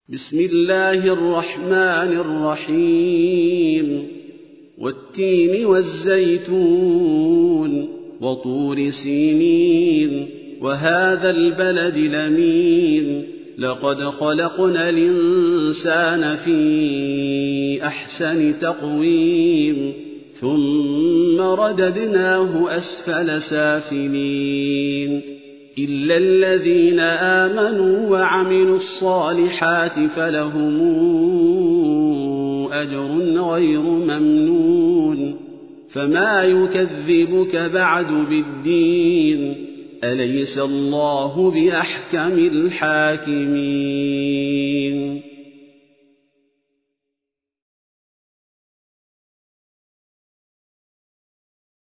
بسم الله الرحمن الرحيم والتين والزيتون وطور سينين وهذا البلد الأمين لقد خلقنا الإنسان في أحسن تقويم ثم رددناه أسفل سافلين إلا الذين آمنوا وعملوا الصالحات فلهم أجر غير ممنون فما يكذبك بعد بالدين أليس الله بأحكم الحاكمين